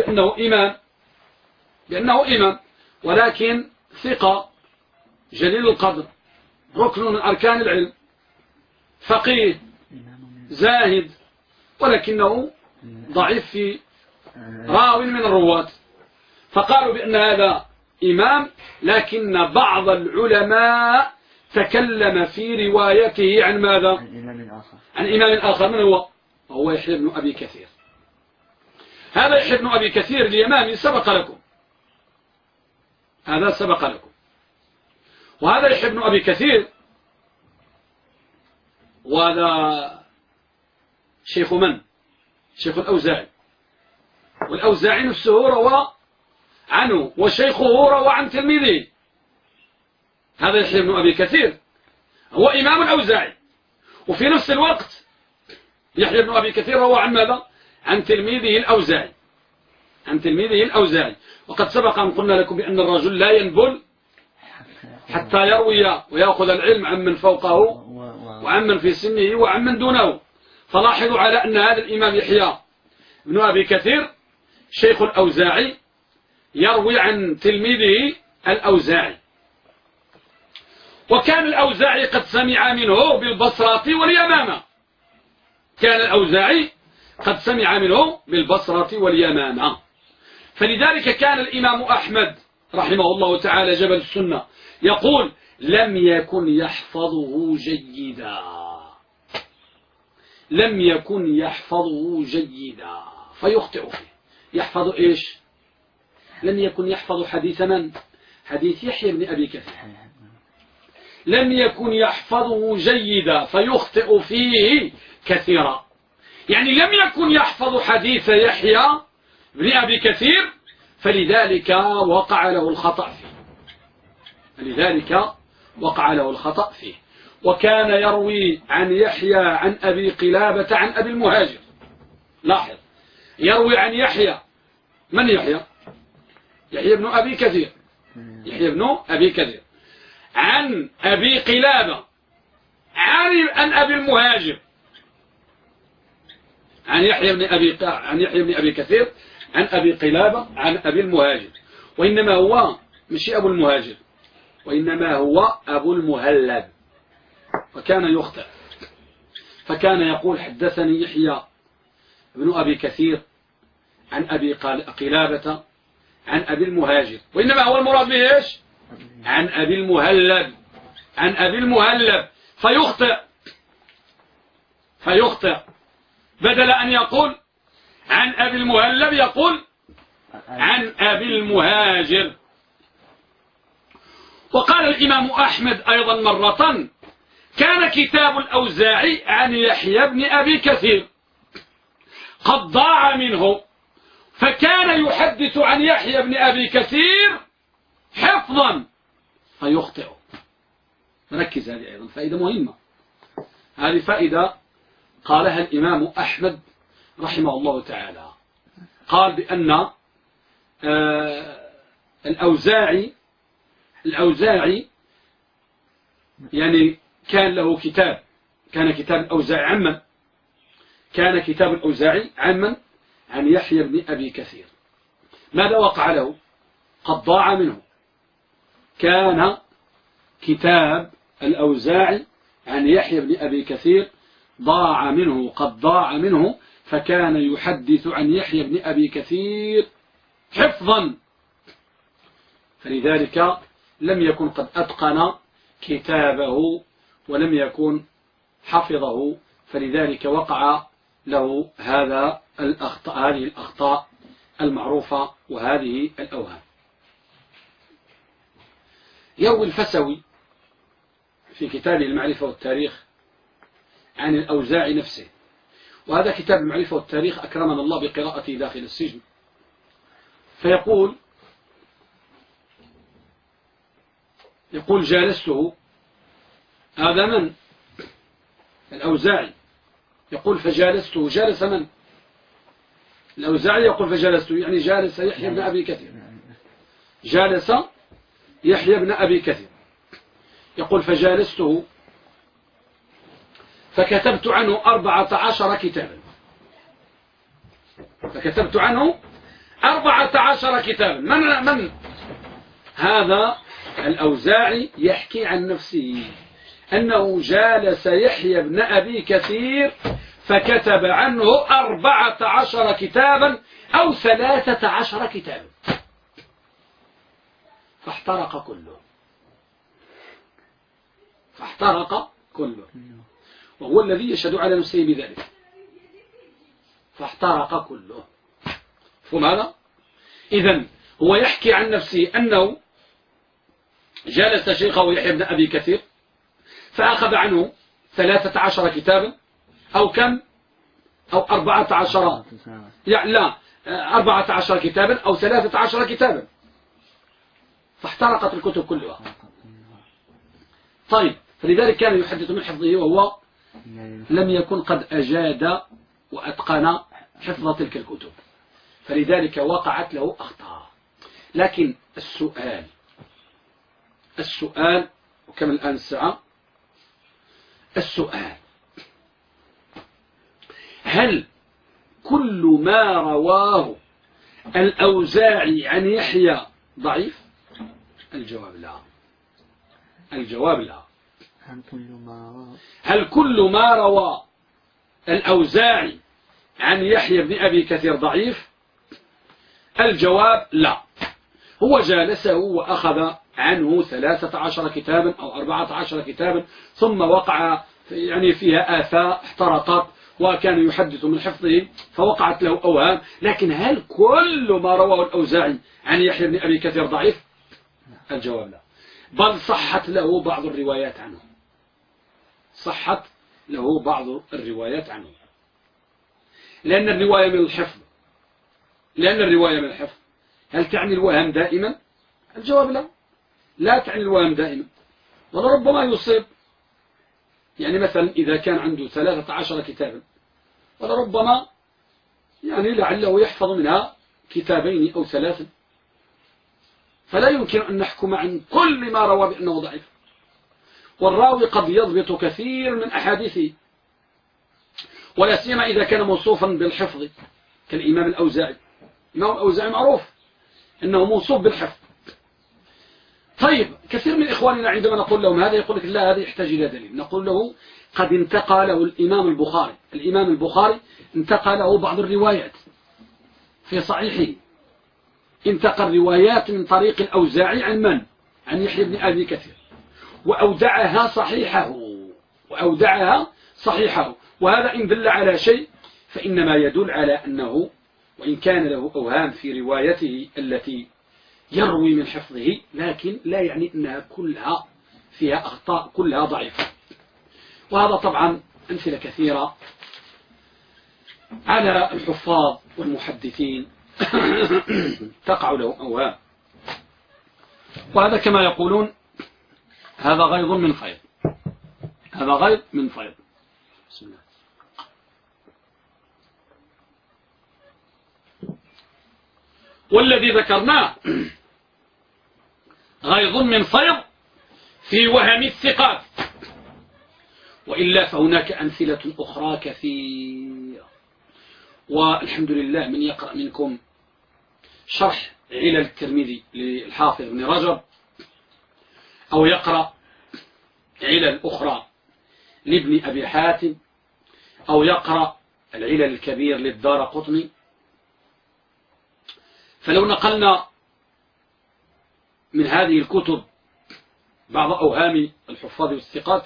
بأنه إمام ولكن ثقة جليل القدر، ركن من أركان العلم، فقيه زاهد ولكنه ضعيف في راو من الرواة، فقالوا بأن هذا إمام، لكن بعض العلماء تكلم في روايته عن ماذا؟ عن إمام آخر. من هو؟ هو يحيى بن أبي كثير. هذا يحيى بن أبي كثير اليمامي سبق لكم، هذا سبق لكم. وهذا يحيى بن أبي كثير، وهذا شيخ من؟ شيخ الأوزاعي، والأوزاعي نفسه روى عنه، وشيخه روى عن تلميذه. هذا يحيى بن أبي كثير هو إمام الأوزاعي، وفي نفس الوقت يحيى بن أبي كثير روى عن ماذا؟ عن تلميذه الأوزاعي، عن تلميذه الأوزاعي. وقد سبق أن قلنا لكم بأن الرجل لا ينبل حتى يروي ويأخذ العلم عمن فوقه وعمن في سنه وعمن دونه. فلاحظوا على أن هذا الإمام يحيى بن أبي كثير شيخ الأوزاعي يروي عن تلميذه الأوزاعي. وكان الأوزاعي قد سمع منه بالبصرة واليمامة، كان الأوزاعي قد سمع منه بالبصرة واليمامة. فلذلك كان الإمام أحمد رحمه الله تعالى جبل السنة يقول: لم يكن يحفظه جيدا، لم يكن يحفظه جيدا فيخطئ فيه. يحفظ إيش؟ لم يكن يحفظ حديث من؟ حديث يحيى بن أبي كثير. لم يكن يحفظه جيدا فيخطئ فيه كثيرا، يعني لم يكن يحفظ حديث يحيى بن أبي كثير، فلذلك وقع له الخطأ فيه، فلذلك وقع له الخطأ فيه. وكان يروي عن يحيى عن أبي قلابة عن أبي المهاجر. لاحظ، يروي عن يحيى، من يحيى؟ يحيى بن أبي كثير، يحيى بن أبي كثير عن أبي قلابة عن أبي المهاجر، عن يحيى بن أبي كثير عن أبي قلابة عن أبي المهاجر. وإنما هو مش أبو المهاجر، وإنما هو أبو المهلب، وكان يخطئ. فكان يقول: حدثني يحيى بن أبي كثير عن أبي قلابة عن أبي المهاجر، وإنما هو المراد به إيش؟ عن أبي المهلب، عن أبي المهلب، فيخطئ بدل أن يقول عن أبي المهلب يقول عن أبي المهاجر. وقال الإمام أحمد أيضا مرة: كان كتاب الأوزاعي عن يحيى بن أبي كثير قد ضاع منه، فكان يحدث عن يحيى بن أبي كثير حفظا فيخطئ. نركز، هذه أيضا فائدة مهمة، هذه فائدة قالها الإمام أحمد رحمه الله تعالى. قال بأن الأوزاعي يعني كان له كتاب، كان كتاب الأوزاعي عمن؟ كان كتاب الأوزاعي عمن؟ عن يحيى بن أبي كثير. ماذا وقع له؟ قد ضاع منه. كان كتاب الأوزاعي عن يحيى بن أبي كثير ضاع منه، قد ضاع منه، فكان يحدث عن يحيى بن أبي كثير حفظا، فلذلك لم يكن قد أتقن كتابه ولم يكن حفظه، فلذلك وقع له هذه الأخطاء المعروفة وهذه الأوهام. يروي الفسوي في كتابه المعرفة والتاريخ عن الأوزاعي نفسه، وهذا كتاب المعرفة والتاريخ أكرمنا الله بقراءته داخل السجن. فيقول جالسته، هذا من؟ الأوزاعي. يقول فجالسته، جالس من؟ الأوزاعي. يقول فجالسته يعني جالس يحيى بن أبي كثير، جالس يحيى بن أبي كثير. يقول فجالسته فكتبت عنه 14 كتابا، فكتبت عنه 14 كتابا. من هذا؟ الأوزاعي يحكي عن نفسه أنه جالس يحيى بن أبي كثير فكتب عنه 14 كتابا أو 13 كتابا فاحترق كله وهو الذي يشهد على نفسه بذلك. فاحترق كله. فهم هذا؟ إذن هو يحكي عن نفسه أنه جالس شيخه يحيى بن أبي كثير فأخذ عنه 13 كتابا أو كم أو 14 يعني لا 14 كتابا أو 13 كتابا فاحترقت الكتب كلها. طيب فلذلك كان يحدث من حفظه وهو لم يكن قد أجاد وأتقن حفظ تلك الكتب فلذلك وقعت له أخطاء. لكن السؤال وكم الآن الساعة السؤال هل كل ما رواه الأوزاعي عن يحيى ضعيف؟ الجواب لا. هل كل ما روى الأوزاعي عن يحيى بن أبي كثير ضعيف؟ الجواب لا. هو جالسه وأخذ عنه 13 كتابا أو 14 كتابا ثم وقع يعني فيها آفاء احترقت وكان يحدث من حفظه فوقعت له أوهام. لكن هل كل ما رواه الأوزاعي عن يحيى بن أبي كثير ضعيف؟ الجواب لا. بل صحت له بعض الروايات عنه لأن الرواية من الحفظ هل تعني الوهم دائما؟ الجواب لا تعني الوهم دائما ولربما يصيب. يعني مثلا إذا كان عنده 13 كتابا ولربما يعني لعله يحفظ منها كتابين أو 3 فلا يمكن أن نحكم عن كل ما روى بأنه ضعيف. والراوي قد يضبط كثير من أحاديثه ولا سيما إذا كان موصوفا بالحفظ كالإمام الأوزاعي. الإمام الأوزاعي معروف أنه موصوف بالحفظ. طيب كثير من إخواننا عندما نقول لهم هذا يقول لك لا هذا يحتاج إلى دليل. نقول له قد انتقله الإمام البخاري انتقله بعض الروايات في صحيحه انتقل روايات من طريق الأوزاعي عن من؟ عن يحيى بن أبي كثير وأودعها صحيحه وهذا إن دل على شيء فإنما يدل على أنه وإن كان له أوهام في روايته التي يروي من حفظه لكن لا يعني أنها كلها فيها أخطاء كلها ضعيفة. وهذا طبعا أمثلة كثيرة على الحفاظ والمحدثين تقع له أوهام. وهذا كما يقولون هذا غيظ من فيض. بسم الله. والذي ذكرناه غيظ من فيض في وهم الثقات وإلا فهناك أمثلة أخرى كثيرة. والحمد لله من يقرأ منكم شرح علل الترمذي للحافظ ابن رجب أو يقرأ علل أخرى لابن أبي حاتم أو يقرأ العلل الكبير للدارقطني فلو نقلنا من هذه الكتب بعض أوهام الحفاظ والثقات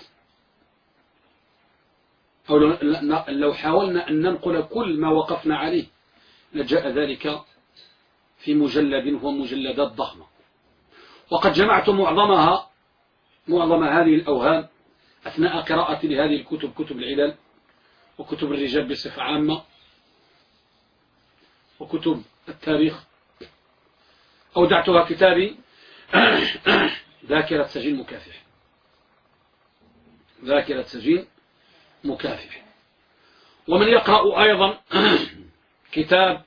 أو لو حاولنا أن ننقل كل ما وقفنا عليه لجاء ذلك في مجلد هو مجلدات ضخمة. وقد جمعت معظم هذه الأوهام أثناء قراءتي لهذه الكتب كتب العلل وكتب الرجال بصفة عامة وكتب التاريخ. أودعتها كتابي ذاكرة سجين مكافح. ومن يقرأ أيضا كتاب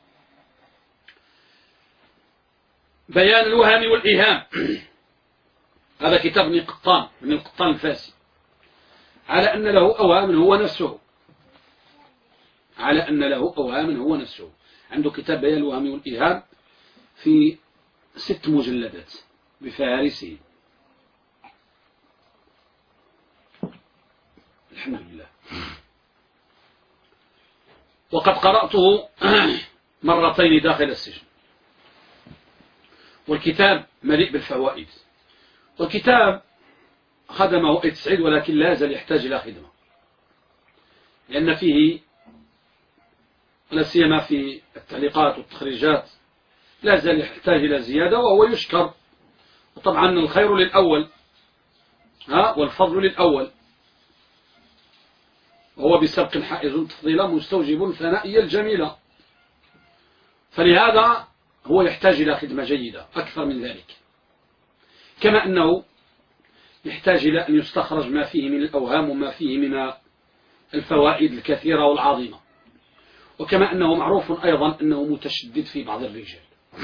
بيان الوهم والإيهام هذا كتاب ابن القطان الفاسي على أن له أوهام هو نفسه عنده كتاب بيان الوهم والإيهام في 6 مجلدات بفارسه. الحمد لله. وقد قرأته مرتين داخل السجن، والكتاب مليء بالفوائد، والكتاب خدمه وائد سعيد، ولكن لا زال يحتاج إلى خدمة، لأن فيه لا سيما في التعليقات والتخريجات لا زال يحتاج إلى زيادة، وهو يشكر. وطبعا الخير للأول والفضل للأول، وهو بسبق حائز تفضيلا مستوجب ثنائيا الجميلة، فلهذا هو يحتاج إلى خدمة جيدة أكثر من ذلك، كما أنه يحتاج إلى أن يستخرج ما فيه من الأوهام وما فيه من الفوائد الكثيرة والعظيمة، وكما أنه معروف أيضا أنه متشدد في بعض الرجال،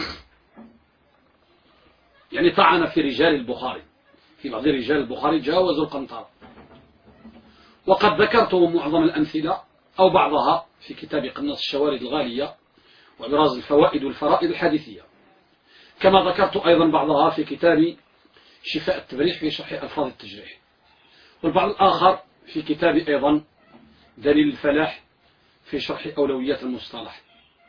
يعني طعن في رجال البخاري، في بعض رجال البخاري جاوزوا القنطرة. وقد ذكرت معظم الأمثلة أو بعضها في كتاب قناص الشوارد الغالية وإبراز الفوائد والفرائد الحديثية، كما ذكرت أيضا بعضها في كتاب شفاء التبريح في شرح ألفاظ التجريح، والبعض الآخر في كتاب أيضا دليل الفلاح في شرح أولويات المصطلح،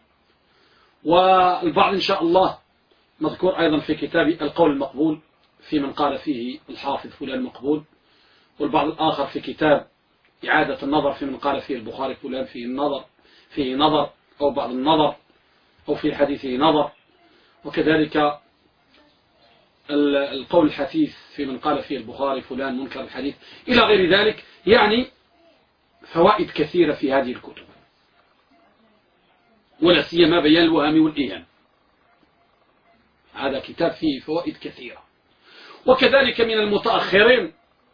والبعض إن شاء الله مذكور أيضا في كتاب القول المقبول في من قال فيه الحافظ فلان مقبول، والبعض الآخر في كتاب إعادة النظر في من قال فيه البخاري فلان فيه نظر أو بعض النظر أو في حديثه نظر، وكذلك القول الحثيث في من قال فيه البخاري فلان منكر الحديث إلى غير ذلك. يعني فوائد كثيرة في هذه الكتب، ولا سيما بيان الوهم والإيهام، هذا كتاب فيه فوائد كثيرة. وكذلك من المتأخرين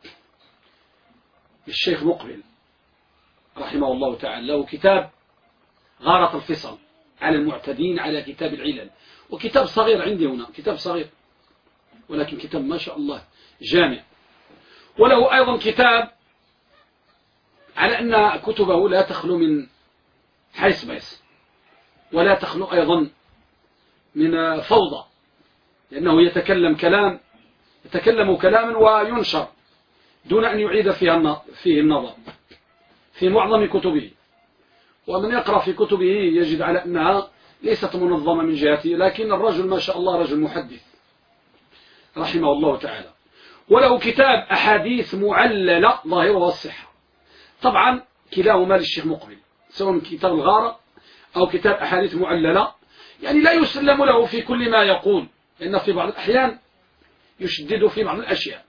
الشيخ مقبل رحمه الله تعالى له كتاب غارة الفصل على المعتدين على كتاب العلل، وكتاب صغير عندي هنا، كتاب صغير ولكن كتاب ما شاء الله جامع. وله أيضا كتاب على أن كتبه لا تخلو من حيث ولا تخلو أيضا من فوضى، لأنه يتكلم كلاما وينشر دون أن يعيد فيه النظر في معظم كتبه. ومن يقرأ في كتبه يجد على أنها ليست منظمة من جهته، لكن الرجل ما شاء الله رجل محدث رحمه الله تعالى. وله كتاب أحاديث معللة ظاهرها الصحة، طبعا كلاهما للشيخ مقبل، سواء كتاب الغارة أو كتاب أحاديث معللة، يعني لا يسلم له في كل ما يقول، لأن في بعض الأحيان يشدد في بعض الأشياء.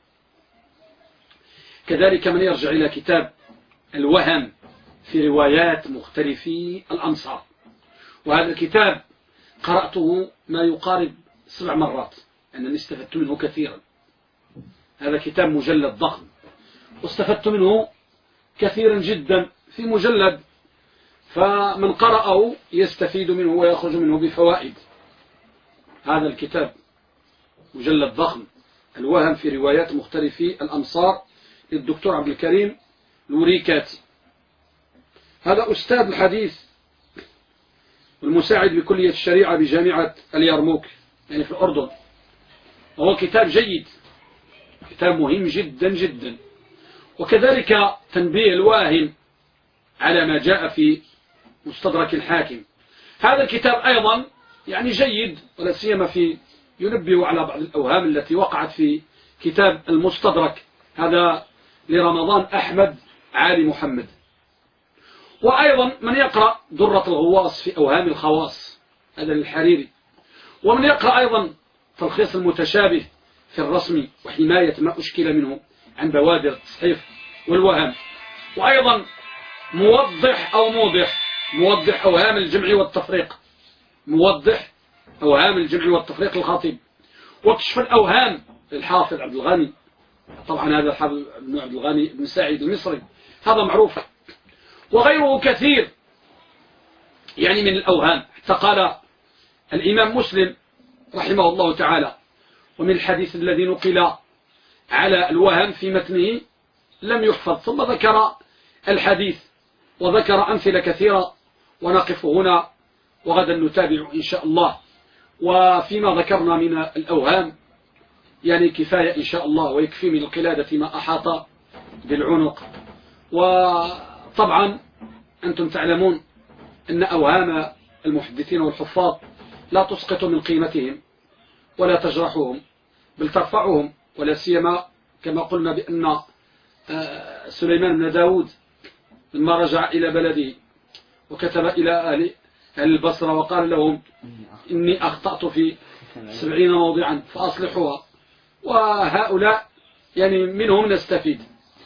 كذلك من يرجع إلى كتاب الوهم في روايات مختلفي الأمصار، وهذا الكتاب قرأته ما يقارب 7 مرات، أنني استفدت منه كثيرا. هذا كتاب مجلد ضخم واستفدت منه كثيرا جدا في مجلد، فمن قرأه يستفيد منه ويخرج منه بفوائد. هذا الكتاب مجلد ضخم الوهم في روايات مختلفي الأمصار للدكتور عبد الكريم الوريكاتي، هذا أستاذ الحديث المساعد بكلية الشريعة بجامعة اليرموك يعني في الأردن، وهو كتاب جيد، كتاب مهم جدا جدا. وكذلك تنبيه الواهم على ما جاء في مستدرك الحاكم، هذا الكتاب أيضا يعني جيد، ولا سيما في ينبه على بعض الأوهام التي وقعت في كتاب المستدرك، هذا لرمضان أحمد علي محمد. وأيضا من يقرأ درة الغواص في أوهام الخواص، هذا للحريري. ومن يقرأ أيضا تلخيص المتشابه في الرسم وحماية ما أشكل منه عن بوادر التصحيف والوهم. وأيضا موضح أوهام الجمع والتفريق، موضح أوهام الجمع والتفريق للخطيب. وكشف الأوهام للحافظ عبد الغني، طبعا هذا الحافظ بن عبد الغني بن سعيد المصري، هذا معروف. وغيره كثير يعني من الأوهام، حتى قال الإمام مسلم رحمه الله تعالى: ومن الحديث الذي نقل على الوهم في متنه لم يحفظ، ثم ذكر الحديث وذكر أمثلة كثيرة، ونقف هنا وغدا نتابع إن شاء الله. وفيما ذكرنا من الأوهام يعني كفاية إن شاء الله، ويكفي من القلادة ما أحاط بالعنق. وطبعا أنتم تعلمون أن أوهام المحدثين والحفاظ لا تسقط من قيمتهم ولا تجرحهم، بل ترفعهم، ولا سيما كما قلنا بأن سليمان بن داود لما رجع إلى بلده وكتب إلى أهل البصرة وقال لهم إني أخطأت في 70 موضعا فأصلحوها، وهؤلاء يعني منهم نستفيد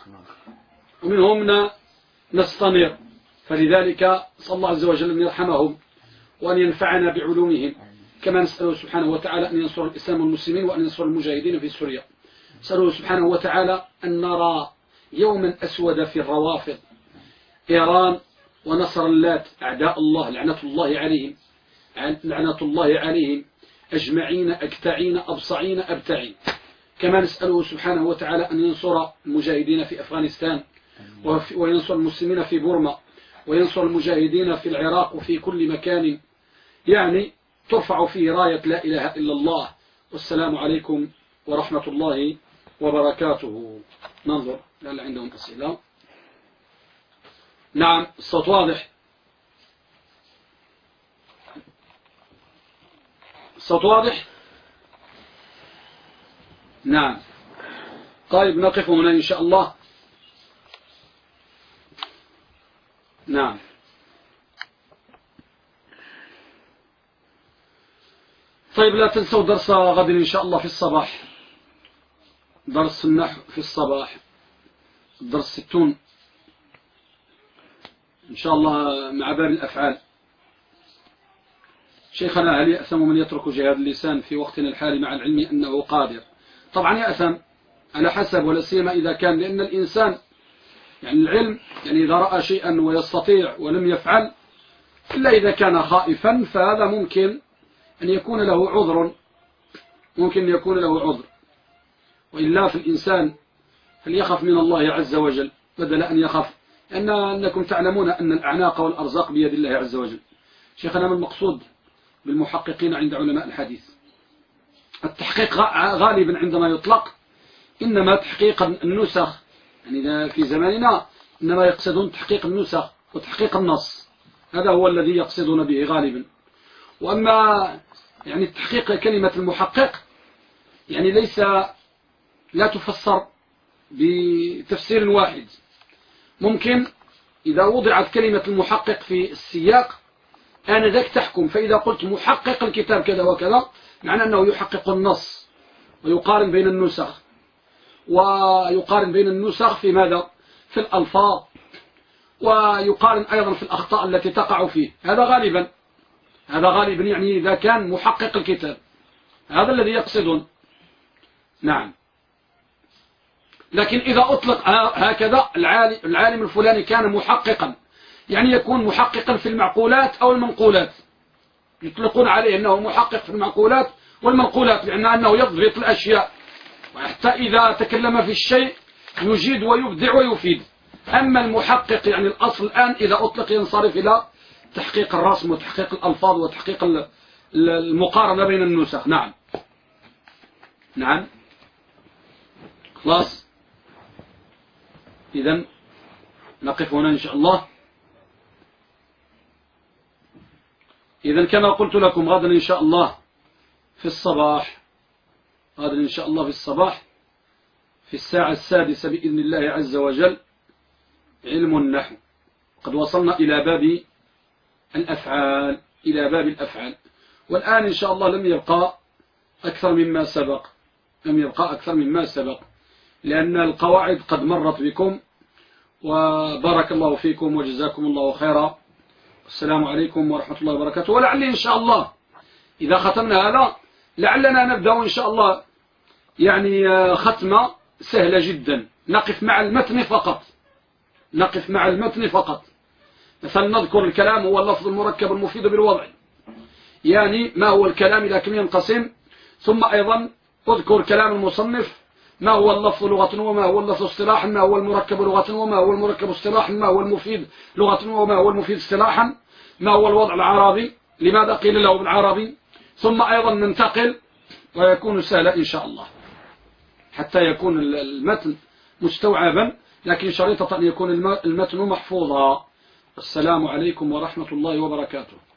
ومنهم نستنير، فلذلك صلى الله عز وجل أن يرحمهم وأن ينفعنا بعلومهم، كما نسأله سبحانه وتعالى أن ينصر الإسلام والمسلمين وأن ينصر المجاهدين في سوريا. نسأله سبحانه وتعالى أن نرى يوما أسود في الروافض إيران ونصر اللات أعداء الله لعنة الله عليهم أجمعين أكتعين أبصعين أبتعين. كما نسأله سبحانه وتعالى أن ينصر المجاهدين في أفغانستان وينصر المسلمين في بورما وينصر المجاهدين في العراق وفي كل مكان يعني ترفع فيه راية لا إله إلا الله. والسلام عليكم ورحمة الله وبركاته. ننظر هل عندهم أسئلة؟ نعم الصوت واضح. الصوت واضح؟ نعم. طيب نقف هنا إن شاء الله. نعم. طيب لا تنسوا درس غد إن شاء الله في الصباح، درس النحو في الصباح، درس 60 إن شاء الله مع باب الأفعال. شيخنا هل يأثم من يترك جهاد اللسان في وقتنا الحالي مع العلم أنه قادر؟ طبعا يأثم على حسب، ولا سيما إذا كان، لأن الإنسان يعني العلم يعني إذا رأى شيئا ويستطيع ولم يفعل إلا إذا كان خائفا فهذا ممكن أن يكون له عذر، وإلا في الإنسان فليخف من الله عز وجل بدل أن يخف، أنكم تعلمون أن الأعناق والأرزاق بيد الله عز وجل. شيخنا ما المقصود بالمحققين عند علماء الحديث؟ التحقيق غالبا عندما يطلق إنما تحقيق النسخ، يعني في زماننا إنما يقصدون تحقيق النسخ وتحقيق النص، هذا هو الذي يقصدون به غالبا. وأما يعني تحقيق كلمة المحقق يعني لا تفسر بتفسير واحد، ممكن إذا وضعت كلمة المحقق في السياق آنذاك تحكم، فإذا قلت محقق الكتاب كذا وكذا معنى أنه يحقق النص ويقارن بين النسخ، ويقارن بين النسخ في ماذا؟ في الألفاظ، ويقارن أيضا في الأخطاء التي تقع فيه. هذا غالبا يعني إذا كان محقق الكتاب، هذا الذي يقصدون. نعم. لكن إذا أطلق هكذا العالم الفلاني كان محققا، يعني يكون محققا في المعقولات أو المنقولات، يطلقون عليه أنه محقق في المعقولات والمنقولات، لأن أنه يضبط الأشياء، وحتى إذا تكلم في الشيء يجيد ويبدع ويفيد. أما المحقق يعني الأصل الآن إذا أطلق ينصرف إلى تحقيق الرسم وتحقيق الألفاظ وتحقيق المقارنة بين النسخ. نعم خلاص، إذن نقف هنا إن شاء الله. إذن كما قلت لكم غدا إن شاء الله في الصباح، في الساعة 6 بإذن الله عز وجل علم النحو. قد وصلنا إلى باب الأفعال، والآن إن شاء الله لم يبقى أكثر مما سبق، لأن القواعد قد مرت بكم، وبارك الله فيكم وجزاكم الله خيرا. السلام عليكم ورحمة الله وبركاته. ولعلي إن شاء الله إذا ختمنا هذا لعلنا نبدأ إن شاء الله يعني ختمة سهلة جدا، نقف مع المتن فقط. مثلا نذكر الكلام هو اللفظ المركب المفيد بالوضع، يعني ما هو الكلام إذا كم ينقسم، ثم أيضا أذكر كلام المصنف، ما هو اللفظ لغة وما هو اللفظ اصطلاحا، ما هو المركب لغة وما هو المركب اصطلاحا، ما هو المفيد لغة وما هو المفيد اصطلاحا، ما هو الوضع العربي، لماذا قيل له بالعربي، ثم أيضا ننتقل ويكون سهلا إن شاء الله، حتى يكون المتن مستوعبا لكن شريطة أن يكون المتن محفوظا. السلام عليكم ورحمة الله وبركاته.